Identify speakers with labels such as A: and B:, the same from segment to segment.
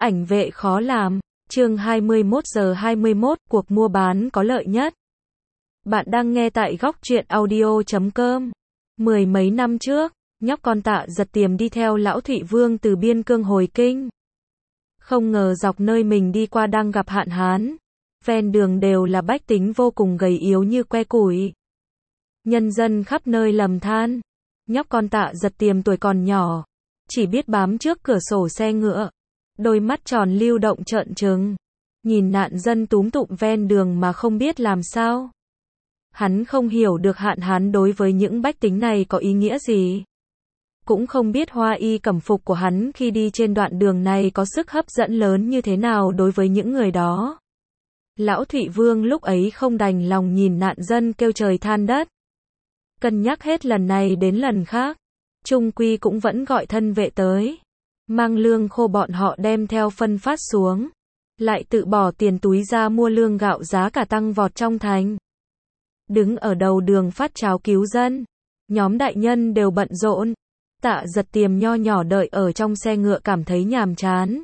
A: Ảnh vệ khó làm. Chương 21:21, cuộc mua bán có lợi nhất. Bạn đang nghe tại góc truyện audio.com. Mười mấy năm trước, nhóc con Tạ Giật Tiềm đi theo lão Thụy Vương từ Biên Cương hồi kinh. Không ngờ dọc nơi mình đi qua đang gặp hạn hán. Ven đường đều là bách tính vô cùng gầy yếu như que củi. Nhân dân khắp nơi lầm than. Nhóc con Tạ Giật Tiềm tuổi còn nhỏ, chỉ biết bám trước cửa sổ xe ngựa. Đôi mắt tròn lưu động trợn trừng, nhìn nạn dân túm tụm ven đường mà không biết làm sao. Hắn không hiểu được hạn hán đối với những bách tính này có ý nghĩa gì. Cũng không biết hoa y cẩm phục của hắn khi đi trên đoạn đường này có sức hấp dẫn lớn như thế nào đối với những người đó. Lão Thụy Vương lúc ấy không đành lòng nhìn nạn dân kêu trời than đất. Cân nhắc hết lần này đến lần khác, chung quy cũng vẫn gọi thân vệ tới. Mang lương khô bọn họ đem theo phân phát xuống. Lại tự bỏ tiền túi ra mua lương gạo giá cả tăng vọt trong thành. Đứng ở đầu đường phát cháo cứu dân. Nhóm đại nhân đều bận rộn. Tạ Giật Tiềm nho nhỏ đợi ở trong xe ngựa cảm thấy nhàm chán.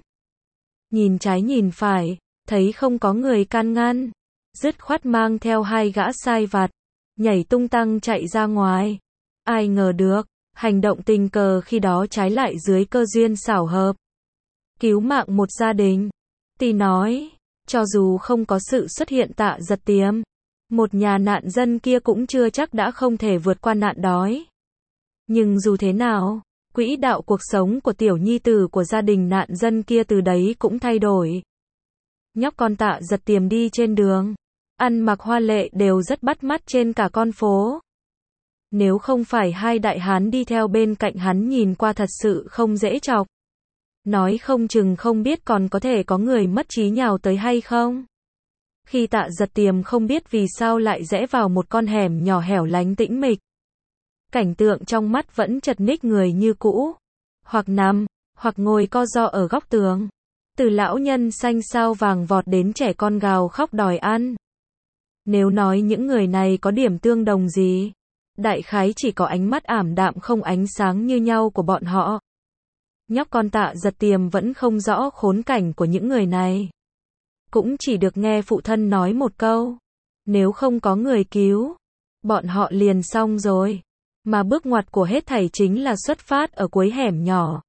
A: Nhìn trái nhìn phải, thấy không có người can ngăn. Dứt khoát mang theo hai gã sai vặt, nhảy tung tăng chạy ra ngoài. Ai ngờ được, hành động tình cờ khi đó trái lại dưới cơ duyên xảo hợp. Cứu mạng một gia đình. Tỷ nói, cho dù không có sự xuất hiện Tạ Giật Tiềm, một nhà nạn dân kia cũng chưa chắc đã không thể vượt qua nạn đói. Nhưng dù thế nào, quỹ đạo cuộc sống của tiểu nhi tử của gia đình nạn dân kia từ đấy cũng thay đổi. Nhóc con Tạ Giật Tiềm đi trên đường, ăn mặc hoa lệ đều rất bắt mắt trên cả con phố. Nếu không phải hai đại hán đi theo bên cạnh hắn nhìn qua thật sự không dễ chọc. Nói không chừng không biết còn có thể có người mất trí nhào tới hay không. Khi Tạ Giật Tiềm không biết vì sao lại rẽ vào một con hẻm nhỏ hẻo lánh tĩnh mịch. Cảnh tượng trong mắt vẫn chật ních người như cũ. Hoặc nằm, hoặc ngồi co ro ở góc tường. Từ lão nhân xanh xao vàng vọt đến trẻ con gào khóc đòi ăn. Nếu nói những người này có điểm tương đồng gì, đại khái chỉ có ánh mắt ảm đạm không ánh sáng như nhau của bọn họ. Nhóc con Tạ Giật Tiềm vẫn không rõ khốn cảnh của những người này. Cũng chỉ được nghe phụ thân nói một câu. Nếu không có người cứu, bọn họ liền xong rồi. Mà bước ngoặt của hết thảy chính là xuất phát ở cuối hẻm nhỏ.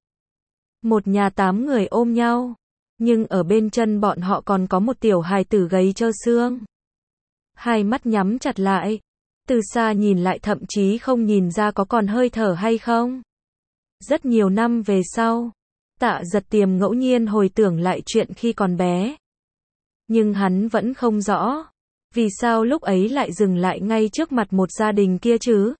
A: Một nhà 8 người ôm nhau. Nhưng ở bên chân bọn họ còn có một tiểu hài tử gầy trơ xương. Hai mắt nhắm chặt lại. Từ xa nhìn lại thậm chí không nhìn ra có còn hơi thở hay không. Rất nhiều năm về sau, Tạ Giật Tiềm ngẫu nhiên hồi tưởng lại chuyện khi còn bé. Nhưng hắn vẫn không rõ, vì sao lúc ấy lại dừng lại ngay trước mặt một gia đình kia chứ.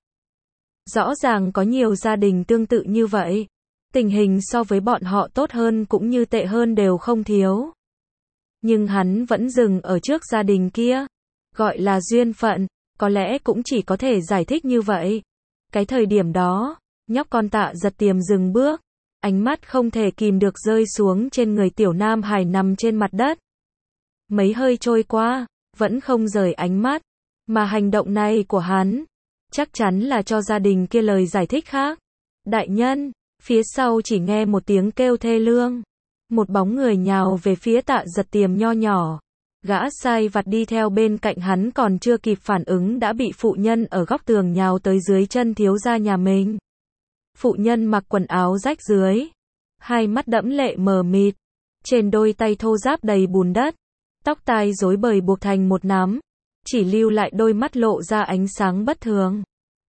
A: Rõ ràng có nhiều gia đình tương tự như vậy. Tình hình so với bọn họ tốt hơn cũng như tệ hơn đều không thiếu. Nhưng hắn vẫn dừng ở trước gia đình kia. Gọi là duyên phận, có lẽ cũng chỉ có thể giải thích như vậy. Cái thời điểm đó, nhóc con Tạ Giật Tiềm dừng bước. Ánh mắt không thể kìm được rơi xuống trên người tiểu nam hài nằm trên mặt đất. Mấy hơi trôi qua, vẫn không rời ánh mắt. Mà hành động này của hắn, chắc chắn là cho gia đình kia lời giải thích khác. Đại nhân, phía sau chỉ nghe một tiếng kêu thê lương. Một bóng người nhào về phía Tạ Giật Tiềm nho nhỏ. Gã sai vặt đi theo bên cạnh hắn còn chưa kịp phản ứng đã bị phụ nhân ở góc tường nhào tới dưới chân thiếu gia nhà mình. Phụ nhân mặc quần áo rách rưới, hai mắt đẫm lệ mờ mịt, trên đôi tay thô ráp đầy bùn đất, tóc tai rối bời buộc thành một nắm, chỉ lưu lại đôi mắt lộ ra ánh sáng bất thường.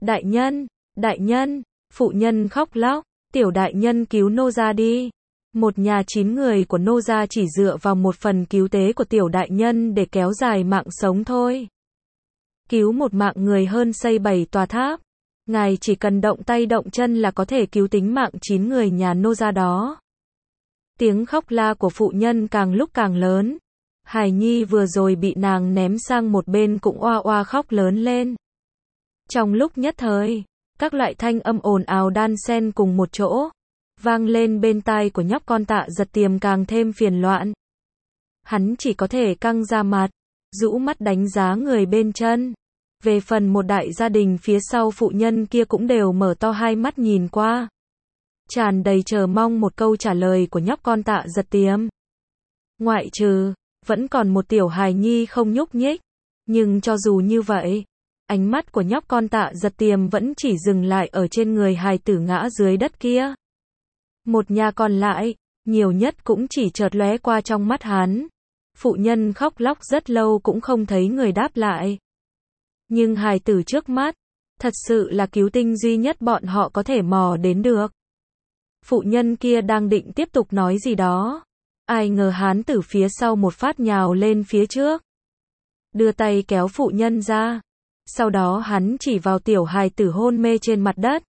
A: Đại nhân, phụ nhân khóc lóc, tiểu đại nhân cứu nô gia đi. Một nhà 9 người của nô gia chỉ dựa vào một phần cứu tế của tiểu đại nhân để kéo dài mạng sống thôi. Cứu một mạng người hơn xây 7 tòa tháp. Ngài chỉ cần động tay động chân là có thể cứu tính mạng 9 người nhà nô gia đó. Tiếng khóc la của phụ nhân càng lúc càng lớn. Hài nhi vừa rồi bị nàng ném sang một bên cũng oa oa khóc lớn lên. Trong lúc nhất thời, các loại thanh âm ồn ào đan xen cùng một chỗ, vang lên bên tai của nhóc con Tạ Giật Tiềm càng thêm phiền loạn. Hắn chỉ có thể căng ra mặt, rũ mắt đánh giá người bên chân. Về phần một đại gia đình phía sau phụ nhân kia cũng đều mở to hai mắt nhìn qua. Tràn đầy chờ mong một câu trả lời của nhóc con Tạ Giật Tiềm. Ngoại trừ, vẫn còn một tiểu hài nhi không nhúc nhích. Nhưng cho dù như vậy, ánh mắt của nhóc con Tạ Giật Tiềm vẫn chỉ dừng lại ở trên người hài tử ngã dưới đất kia. Một nhà còn lại, nhiều nhất cũng chỉ chợt lóe qua trong mắt hắn. Phụ nhân khóc lóc rất lâu cũng không thấy người đáp lại. Nhưng hài tử trước mắt, thật sự là cứu tinh duy nhất bọn họ có thể mò đến được. Phụ nhân kia đang định tiếp tục nói gì đó. Ai ngờ hán tử phía sau một phát nhào lên phía trước. Đưa tay kéo phụ nhân ra. Sau đó hắn chỉ vào tiểu hài tử hôn mê trên mặt đất.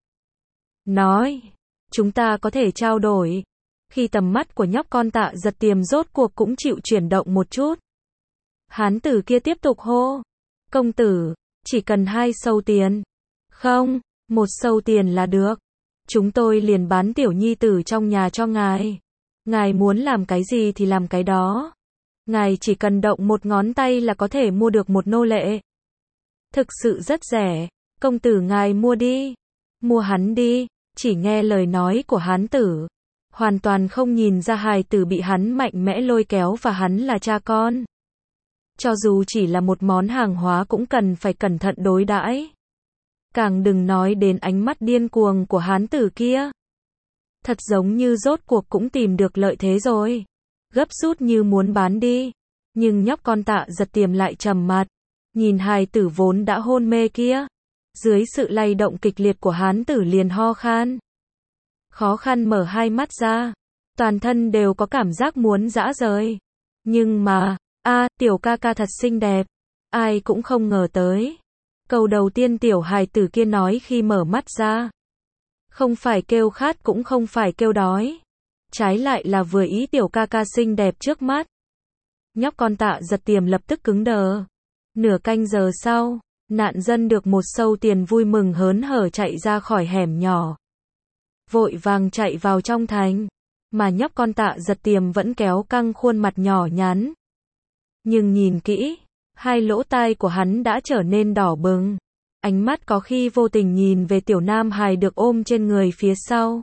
A: Nói, chúng ta có thể trao đổi. Khi tầm mắt của nhóc con Tạ Giật Tiềm rốt cuộc cũng chịu chuyển động một chút. Hán tử kia tiếp tục hô. Công tử, chỉ cần 2 sâu tiền. Không, 1 sâu tiền là được. Chúng tôi liền bán tiểu nhi tử trong nhà cho ngài. Ngài muốn làm cái gì thì làm cái đó. Ngài chỉ cần động một ngón tay là có thể mua được một nô lệ. Thực sự rất rẻ. Công tử ngài mua đi. Mua hắn đi. Chỉ nghe lời nói của hán tử. Hoàn toàn không nhìn ra hài tử bị hắn mạnh mẽ lôi kéo và hắn là cha con. Cho dù chỉ là một món hàng hóa cũng cần phải cẩn thận đối đãi. Càng đừng nói đến ánh mắt điên cuồng của hán tử kia. Thật giống như rốt cuộc cũng tìm được lợi thế rồi. Gấp rút như muốn bán đi. Nhưng nhóc con Tạ Giật Tiềm lại trầm mặt. Nhìn hài tử vốn đã hôn mê kia. Dưới sự lay động kịch liệt của hán tử liền ho khan. Khó khăn mở hai mắt ra. Toàn thân đều có cảm giác muốn giã rời. Nhưng mà, tiểu ca ca thật xinh đẹp. Ai cũng không ngờ tới. Câu đầu tiên tiểu hài tử kia nói khi mở mắt ra. Không phải kêu khát cũng không phải kêu đói. Trái lại là vừa ý tiểu ca ca xinh đẹp trước mắt. Nhóc con Tạ Giật Tiềm lập tức cứng đờ. Nửa canh giờ sau, nạn dân được 1 sâu tiền vui mừng hớn hở chạy ra khỏi hẻm nhỏ. Vội vàng chạy vào trong thành. Mà nhóc con Tạ Giật Tiềm vẫn kéo căng khuôn mặt nhỏ nhắn. Nhưng nhìn kỹ, 2 lỗ tai của hắn đã trở nên đỏ bừng. Ánh mắt có khi vô tình nhìn về tiểu nam hài được ôm trên người phía sau.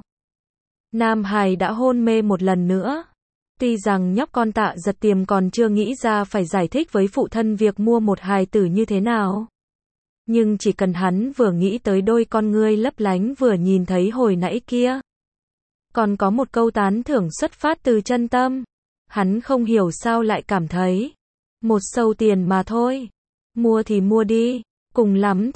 A: Nam hài đã hôn mê một lần nữa. Tuy rằng nhóc con Tạ Giật Tiềm còn chưa nghĩ ra phải giải thích với phụ thân việc mua một hài tử như thế nào. Nhưng chỉ cần hắn vừa nghĩ tới đôi con ngươi lấp lánh vừa nhìn thấy hồi nãy kia. Còn có một câu tán thưởng xuất phát từ chân tâm. Hắn không hiểu sao lại cảm thấy. 1 sâu tiền mà thôi. Mua thì mua đi. Cùng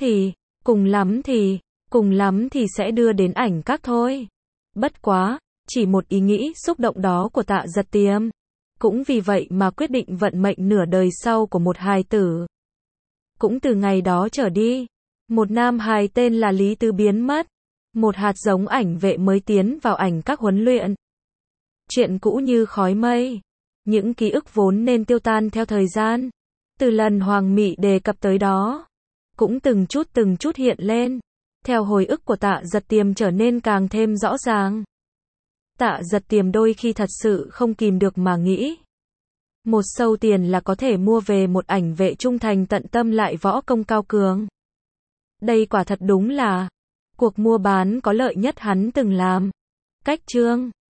A: lắm thì sẽ đưa đến ảnh các thôi. Bất quá, chỉ một ý nghĩ xúc động đó của Tạ Giật Tiềm. Cũng vì vậy mà quyết định vận mệnh nửa đời sau của một hài tử. Cũng từ ngày đó trở đi, một nam hài tên là Lý Tứ biến mất. Một hạt giống ảnh vệ mới tiến vào ảnh các huấn luyện. Chuyện cũ như khói mây. Những ký ức vốn nên tiêu tan theo thời gian. Từ lần Hoàng Mị đề cập tới đó. Cũng từng chút hiện lên. Theo hồi ức của Tạ Giật Tiềm trở nên càng thêm rõ ràng. Tạ Giật Tiềm đôi khi thật sự không kìm được mà nghĩ. 1 sâu tiền là có thể mua về một ảnh vệ trung thành tận tâm lại võ công cao cường. Đây quả thật đúng là cuộc mua bán có lợi nhất hắn từng làm. Cách chương